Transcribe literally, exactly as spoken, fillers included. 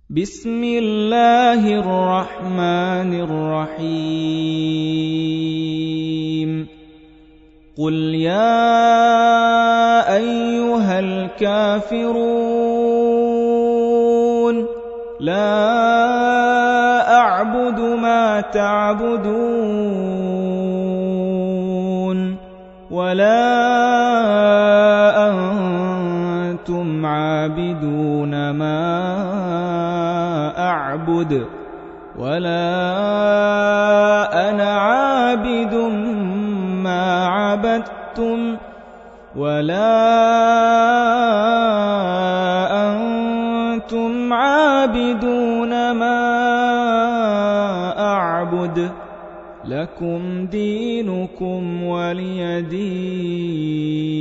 بسم الله الرحمن الرحيم قل يا أيها الكافرون لا أعبد ما تعبدون ولا أنتم عابدون ما أعبد ولا أنا عابد ما عبدتم ولا أنتم عابدون ما أعبد لكم دينكم ولي دين.